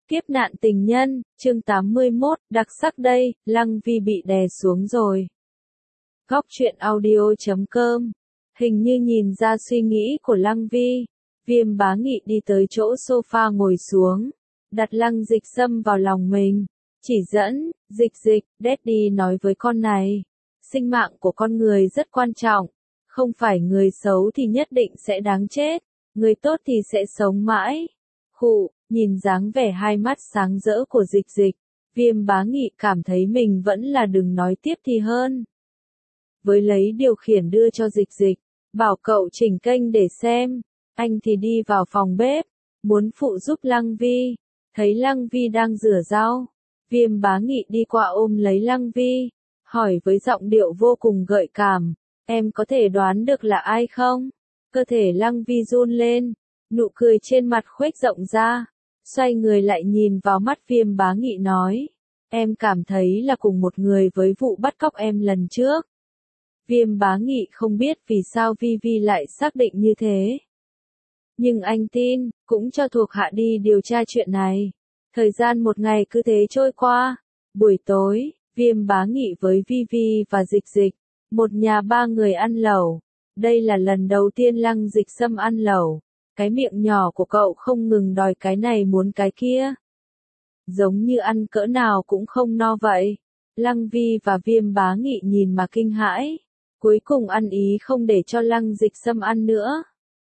Kiếp nạn tình nhân, chương 81, đặc sắc đây, Lăng Vi bị đè xuống rồi. Góc truyện audio.com. Hình như nhìn ra suy nghĩ của Lăng Vi, Viêm Bá Nghị đi tới chỗ sofa ngồi xuống, đặt Lăng Dịch Sâm vào lòng mình, chỉ dẫn, Dịch, Daddy nói với con này, sinh mạng của con người rất quan trọng, không phải người xấu thì nhất định sẽ đáng chết, người tốt thì sẽ sống mãi. Khụ, nhìn dáng vẻ hai mắt sáng rỡ của Dịch, Viêm Bá Nghị cảm thấy mình vẫn là đừng nói tiếp thì hơn. Với lấy điều khiển đưa cho Dịch, bảo cậu chỉnh kênh để xem, anh thì đi vào phòng bếp, muốn phụ giúp Lăng Vi, thấy Lăng Vi đang rửa rau, Viêm Bá Nghị đi qua ôm lấy Lăng Vi, hỏi với giọng điệu vô cùng gợi cảm, em có thể đoán được là ai không? Cơ thể Lăng Vi run lên, nụ cười trên mặt khuếch rộng ra, xoay người lại nhìn vào mắt Viêm Bá Nghị nói, em cảm thấy là cùng một người với vụ bắt cóc em lần trước. Viêm Bá Nghị không biết vì sao Vi lại xác định như thế. Nhưng anh tin, cũng cho thuộc hạ đi điều tra chuyện này. Thời gian một ngày cứ thế trôi qua. Buổi tối, Viêm Bá Nghị với Vi và Dịch, một nhà ba người ăn lẩu. Đây là lần đầu tiên Lăng Dịch Sâm ăn lẩu. Cái miệng nhỏ của cậu không ngừng đòi cái này muốn cái kia. Giống như ăn cỡ nào cũng không no vậy. Lăng Vi và Viêm Bá Nghị nhìn mà kinh hãi. Cuối cùng ăn ý không để cho Lăng Dịch Sâm ăn nữa.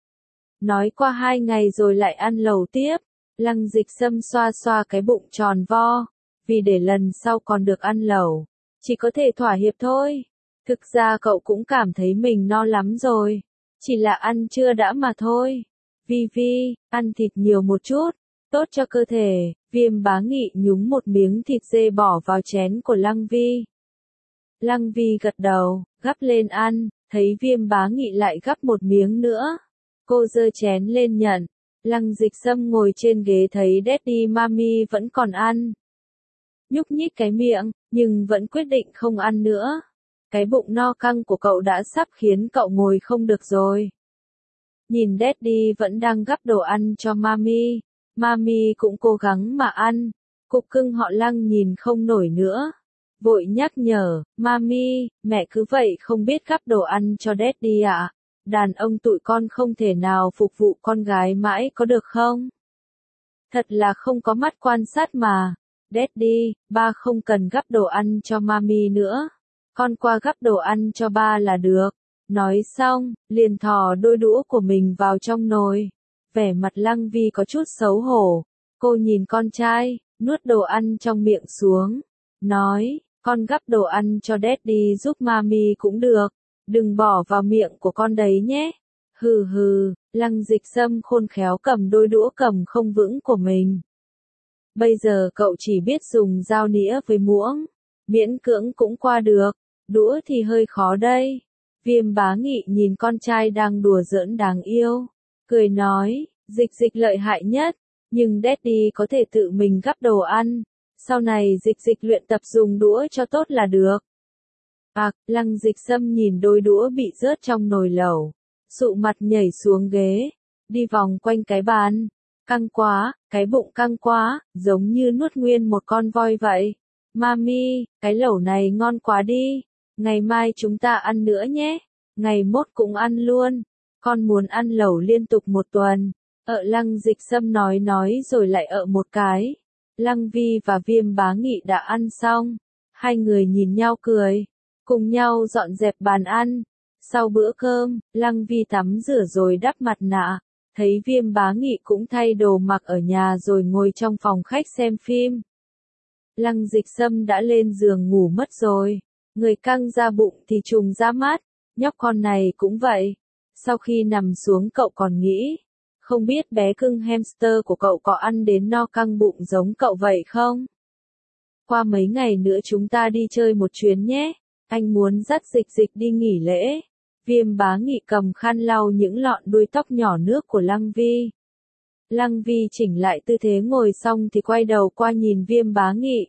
Nói qua 2 ngày rồi lại ăn lẩu tiếp. Lăng Dịch Sâm xoa xoa cái bụng tròn vo. Vì để lần sau còn được ăn lẩu. Chỉ có thể thỏa hiệp thôi. Thực ra cậu cũng cảm thấy mình no lắm rồi. Chỉ là ăn chưa đã mà thôi. Vi, ăn thịt nhiều một chút. Tốt cho cơ thể. Viêm Bá Nghị nhúng một miếng thịt dê bỏ vào chén của Lăng Vi. Lăng Vi gật đầu, gắp lên ăn, thấy Viêm Bá Nghị lại gắp một miếng nữa. Cô giơ chén lên nhận. Lăng Dịch Sâm ngồi trên ghế thấy Daddy Mami vẫn còn ăn. Nhúc nhích cái miệng, nhưng vẫn quyết định không ăn nữa. Cái bụng no căng của cậu đã sắp khiến cậu ngồi không được rồi. Nhìn Daddy vẫn đang gắp đồ ăn cho Mami. Mami cũng cố gắng mà ăn. Cục cưng họ Lăng nhìn không nổi nữa. Vội nhắc nhở, Mami, mẹ cứ vậy không biết gắp đồ ăn cho Daddy ạ. Đàn ông tụi con không thể nào phục vụ con gái mãi có được không? Thật là không có mắt quan sát mà. Daddy, ba không cần gắp đồ ăn cho Mami nữa. Con qua gắp đồ ăn cho ba là được. Nói xong, liền thò đôi đũa của mình vào trong nồi. Vẻ mặt Lăng Vi có chút xấu hổ. Cô nhìn con trai, nuốt đồ ăn trong miệng xuống. Nói, con gắp đồ ăn cho Daddy giúp Mami cũng được. Đừng bỏ vào miệng của con đấy nhé. Hừ, Lăng Dịch Sâm khôn khéo cầm đôi đũa cầm không vững của mình. Bây giờ cậu chỉ biết dùng dao nĩa với muỗng. Miễn cưỡng cũng qua được. Đũa thì hơi khó đây. Viêm Bá Nghị nhìn con trai đang đùa giỡn đáng yêu. Cười nói, Dịch lợi hại nhất. Nhưng Daddy có thể tự mình gắp đồ ăn. Sau này Dịch luyện tập dùng đũa cho tốt là được. Lăng Dịch Sâm nhìn đôi đũa bị rớt trong nồi lẩu. Sụ mặt nhảy xuống ghế. Đi vòng quanh cái bàn. Căng quá, cái bụng căng quá, giống như nuốt nguyên một con voi vậy. Mami, cái lẩu này ngon quá đi. Ngày mai chúng ta ăn nữa nhé. Ngày mốt cũng ăn luôn. Con muốn ăn lẩu liên tục một tuần. Lăng Dịch Sâm nói rồi lại một cái. Lăng Vi và Viêm Bá Nghị đã ăn xong. Hai người nhìn nhau cười. Cùng nhau dọn dẹp bàn ăn. Sau bữa cơm, Lăng Vi tắm rửa rồi đắp mặt nạ. Thấy Viêm Bá Nghị cũng thay đồ mặc ở nhà rồi ngồi trong phòng khách xem phim. Lăng Dịch Sâm đã lên giường ngủ mất rồi. Người căng ra bụng thì trùng ra mắt. Nhóc con này cũng vậy. Sau khi nằm xuống cậu còn nghĩ. Không biết bé cưng hamster của cậu có ăn đến no căng bụng giống cậu vậy không? Qua mấy ngày nữa chúng ta đi chơi một chuyến nhé. Anh muốn dắt Dịch đi nghỉ lễ. Viêm Bá Nghị cầm khăn lau những lọn đuôi tóc nhỏ nước của Lăng Vi. Lăng Vi chỉnh lại tư thế ngồi xong thì quay đầu qua nhìn Viêm Bá Nghị.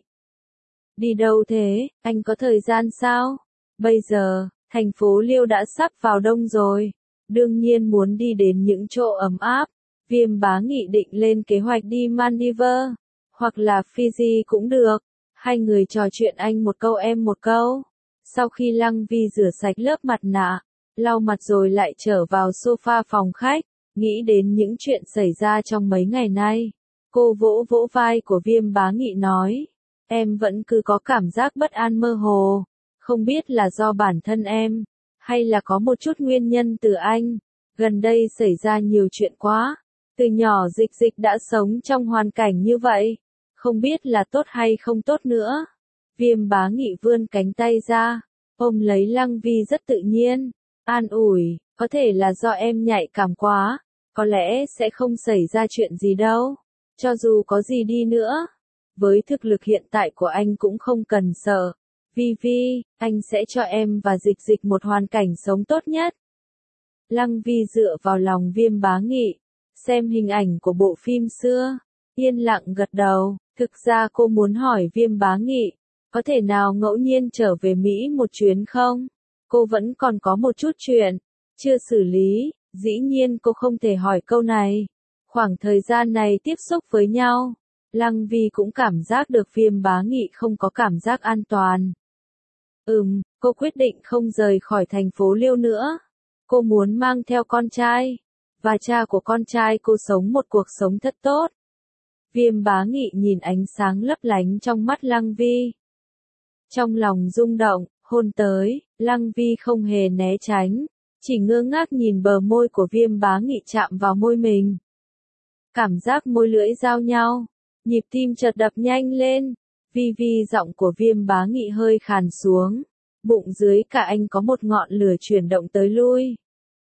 Đi đâu thế, anh có thời gian sao? Bây giờ, thành phố Liêu đã sắp vào đông rồi. Đương nhiên muốn đi đến những chỗ ấm áp. Viêm Bá Nghị định lên kế hoạch đi Maldives. Hoặc là Fiji cũng được. Hai người trò chuyện anh một câu em một câu. Sau khi Lăng Vi rửa sạch lớp mặt nạ, lau mặt rồi lại trở vào sofa phòng khách, nghĩ đến những chuyện xảy ra trong mấy ngày nay. Cô vỗ vỗ vai của Viêm Bá Nghị nói, em vẫn cứ có cảm giác bất an mơ hồ, không biết là do bản thân em, hay là có một chút nguyên nhân từ anh. Gần đây xảy ra nhiều chuyện quá, từ nhỏ Dịch Dịch đã sống trong hoàn cảnh như vậy, không biết là tốt hay không tốt nữa. Viêm Bá Nghị vươn cánh tay ra, ôm lấy Lăng Vi rất tự nhiên, an ủi, có thể là do em nhạy cảm quá, có lẽ sẽ không xảy ra chuyện gì đâu, cho dù có gì đi nữa. Với thực lực hiện tại của anh cũng không cần sợ. Vi Vi, anh sẽ cho em và Dịch Dịch một hoàn cảnh sống tốt nhất. Lăng Vi dựa vào lòng Viêm Bá Nghị, xem hình ảnh của bộ phim xưa, yên lặng gật đầu. Thực ra cô muốn hỏi Viêm Bá Nghị, có thể nào ngẫu nhiên trở về Mỹ một chuyến không? Cô vẫn còn có một chút chuyện, chưa xử lý, dĩ nhiên cô không thể hỏi câu này. Khoảng thời gian này tiếp xúc với nhau, Lăng Vi cũng cảm giác được Viêm Bá Nghị không có cảm giác an toàn. Cô quyết định không rời khỏi thành phố Liêu nữa. Cô muốn mang theo con trai, và cha của con trai cô sống một cuộc sống thật tốt. Viêm Bá Nghị nhìn ánh sáng lấp lánh trong mắt Lăng Vi. Trong lòng rung động, hôn tới, Lăng Vi không hề né tránh, chỉ ngơ ngác nhìn bờ môi của Viêm Bá Nghị chạm vào môi mình. Cảm giác môi lưỡi giao nhau, nhịp tim chợt đập nhanh lên. Vi Vi, giọng của Viêm Bá Nghị hơi khàn xuống, bụng dưới cả anh có một ngọn lửa chuyển động tới lui.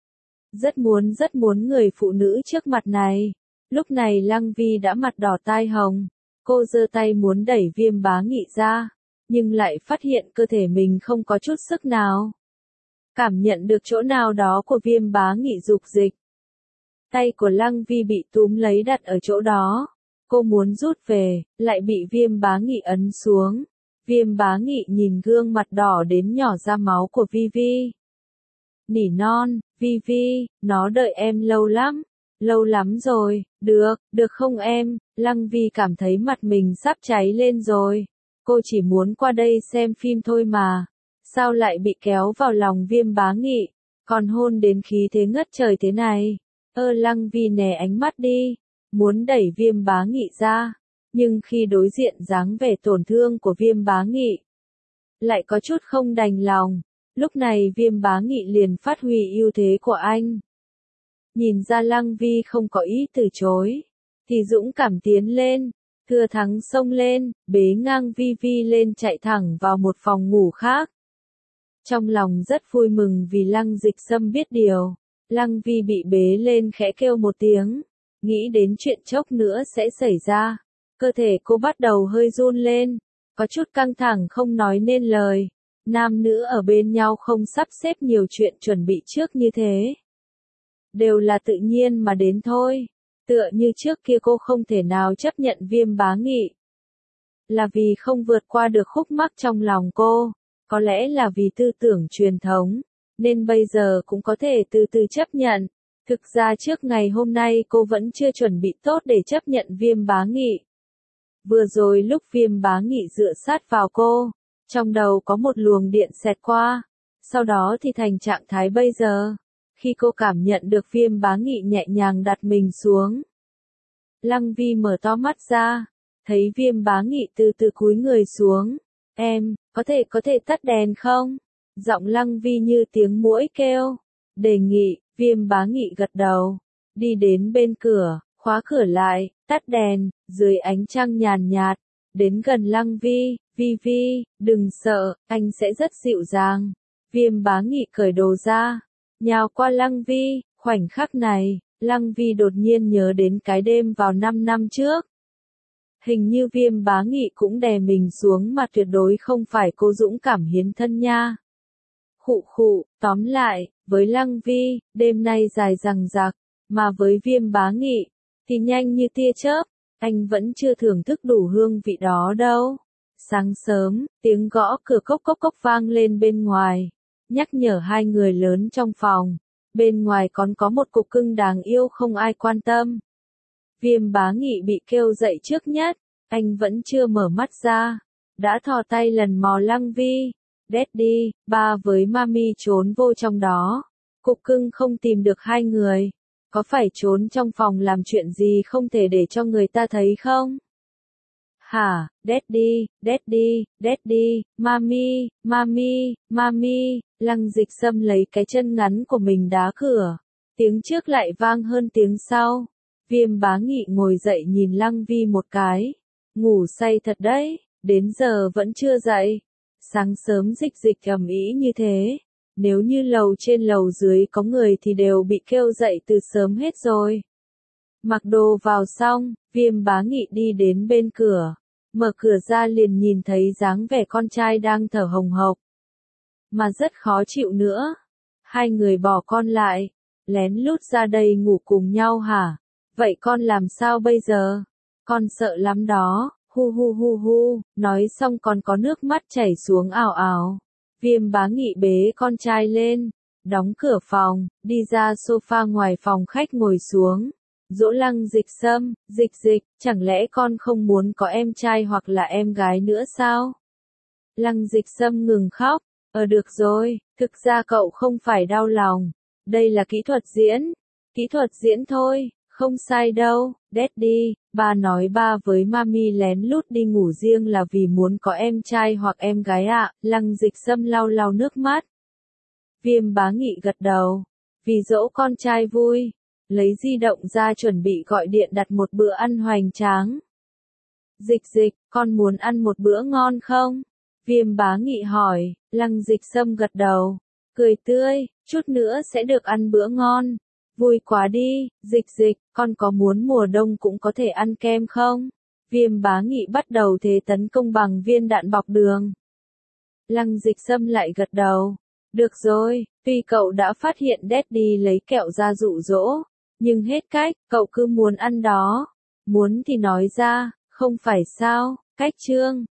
Rất muốn người phụ nữ trước mặt này. Lúc này Lăng Vi đã mặt đỏ tai hồng, cô giơ tay muốn đẩy Viêm Bá Nghị ra, nhưng lại phát hiện cơ thể mình không có chút sức nào. Cảm nhận được chỗ nào đó của Viêm Bá Nghị dục dịch. Tay của Lăng Vi bị túm lấy đặt ở chỗ đó. Cô muốn rút về, lại bị Viêm Bá Nghị ấn xuống. Viêm Bá Nghị nhìn gương mặt đỏ đến nhỏ ra máu của Vi Vi. Nỉ non, Vi Vi, nó đợi em lâu lắm rồi, được không em? Lăng Vi cảm thấy mặt mình sắp cháy lên rồi. Cô chỉ muốn qua đây xem phim thôi mà. Sao lại bị kéo vào lòng Viêm Bá Nghị, còn hôn đến khí thế ngất trời thế này? Lăng Vi né ánh mắt đi, muốn đẩy Viêm Bá Nghị ra, nhưng khi đối diện dáng vẻ tổn thương của Viêm Bá Nghị, lại có chút không đành lòng. Lúc này Viêm Bá Nghị liền phát huy ưu thế của anh. Nhìn ra Lăng Vi không có ý từ chối, thì dũng cảm tiến lên, thừa thắng xông lên, bế ngang Vi Vi lên chạy thẳng vào một phòng ngủ khác. Trong lòng rất vui mừng vì Lăng Dịch Sâm biết điều, Lăng Vi bị bế lên khẽ kêu một tiếng, nghĩ đến chuyện chốc nữa sẽ xảy ra. Cơ thể cô bắt đầu hơi run lên, có chút căng thẳng không nói nên lời. Nam nữ ở bên nhau không sắp xếp nhiều chuyện chuẩn bị trước như thế. Đều là tự nhiên mà đến thôi. Tựa như trước kia cô không thể nào chấp nhận Viêm Bá Nghị. Là vì không vượt qua được khúc mắc trong lòng cô. Có lẽ là vì tư tưởng truyền thống, nên bây giờ cũng có thể từ từ chấp nhận. Thực ra trước ngày hôm nay cô vẫn chưa chuẩn bị tốt để chấp nhận Viêm Bá Nghị. Vừa rồi lúc Viêm Bá Nghị dựa sát vào cô, trong đầu có một luồng điện xẹt qua, sau đó thì thành trạng thái bây giờ, khi cô cảm nhận được Viêm Bá Nghị nhẹ nhàng đặt mình xuống. Lăng Vi mở to mắt ra, thấy Viêm Bá Nghị từ từ cúi người xuống. Em, có thể tắt đèn không? Giọng Lăng Vi như tiếng muỗi kêu. Đề nghị. Viêm Bá Nghị gật đầu, đi đến bên cửa, khóa cửa lại, tắt đèn, dưới ánh trăng nhàn nhạt, đến gần Lăng Vi. Vi Vi, đừng sợ, anh sẽ rất dịu dàng. Viêm Bá Nghị cởi đồ ra, nhào qua Lăng Vi. Khoảnh khắc này, Lăng Vi đột nhiên nhớ đến cái đêm vào 5 năm trước. Hình như Viêm Bá Nghị cũng đè mình xuống mà tuyệt đối không phải cô dũng cảm hiến thân nha. Tóm lại, với Lăng Vi, đêm nay dài dằng dặc, mà với Viêm Bá Nghị, thì nhanh như tia chớp, anh vẫn chưa thưởng thức đủ hương vị đó đâu. Sáng sớm, tiếng gõ cửa cốc cốc cốc vang lên bên ngoài, nhắc nhở hai người lớn trong phòng, bên ngoài còn có một cục cưng đáng yêu không ai quan tâm. Viêm Bá Nghị bị kêu dậy trước nhất, Anh vẫn chưa mở mắt ra, đã thò tay lần mò Lăng Vi. Daddy, ba với Mami trốn vô trong đó. Cục cưng không tìm được hai người. Có phải trốn trong phòng làm chuyện gì không thể để cho người ta thấy không? Hả, Daddy, Daddy, Daddy, Mami, Mami, Mami, Lăng Dịch Sâm lấy cái chân ngắn của mình đá cửa. Tiếng trước lại vang hơn tiếng sau. Viêm Bá Nghị ngồi dậy nhìn Lăng Vi một cái. Ngủ say thật đấy, đến giờ vẫn chưa dậy. Sáng sớm dịch dịch ầm ĩ như thế. Nếu như lầu trên lầu dưới có người thì đều bị kêu dậy từ sớm hết rồi. Mặc đồ vào xong, Viêm Bá Nghị đi đến bên cửa. Mở cửa ra liền nhìn thấy dáng vẻ con trai đang thở hồng hộc. Mà rất khó chịu nữa. Hai người bỏ con lại. Lén lút ra đây ngủ cùng nhau hả? Vậy con làm sao bây giờ? Con sợ lắm đó. Hu hu hu hu, nói xong còn có nước mắt chảy xuống ào ào. Viêm Bá Nghị bế con trai lên, đóng cửa phòng, đi ra sofa ngoài phòng khách ngồi xuống. Dỗ Lăng Dịch Sâm, dịch dịch, chẳng lẽ con không muốn có em trai hoặc là em gái nữa sao? Lăng Dịch Sâm ngừng khóc, được rồi, thực ra cậu không phải đau lòng. Đây là kỹ thuật diễn thôi. Không sai đâu, Daddy, ba nói ba với Mami lén lút đi ngủ riêng là vì muốn có em trai hoặc em gái ạ. Lăng Dịch Sâm lau lau nước mắt. Viêm Bá Nghị gật đầu, vì dỗ con trai vui, lấy di động ra chuẩn bị gọi điện đặt một bữa ăn hoành tráng. Dịch dịch, con muốn ăn một bữa ngon không? Viêm Bá Nghị hỏi. Lăng Dịch Sâm gật đầu, cười tươi, chút nữa sẽ được ăn bữa ngon. Vui quá đi, dịch dịch, con có muốn mùa đông cũng có thể ăn kem không? Viêm Bá Nghị bắt đầu thế tấn công bằng viên đạn bọc đường. Lăng Dịch Sâm lại gật đầu. Được rồi, tuy cậu đã phát hiện Daddy lấy kẹo ra dụ dỗ, nhưng hết cách, cậu cứ muốn ăn đó. Muốn thì nói ra, không phải sao? Cách chương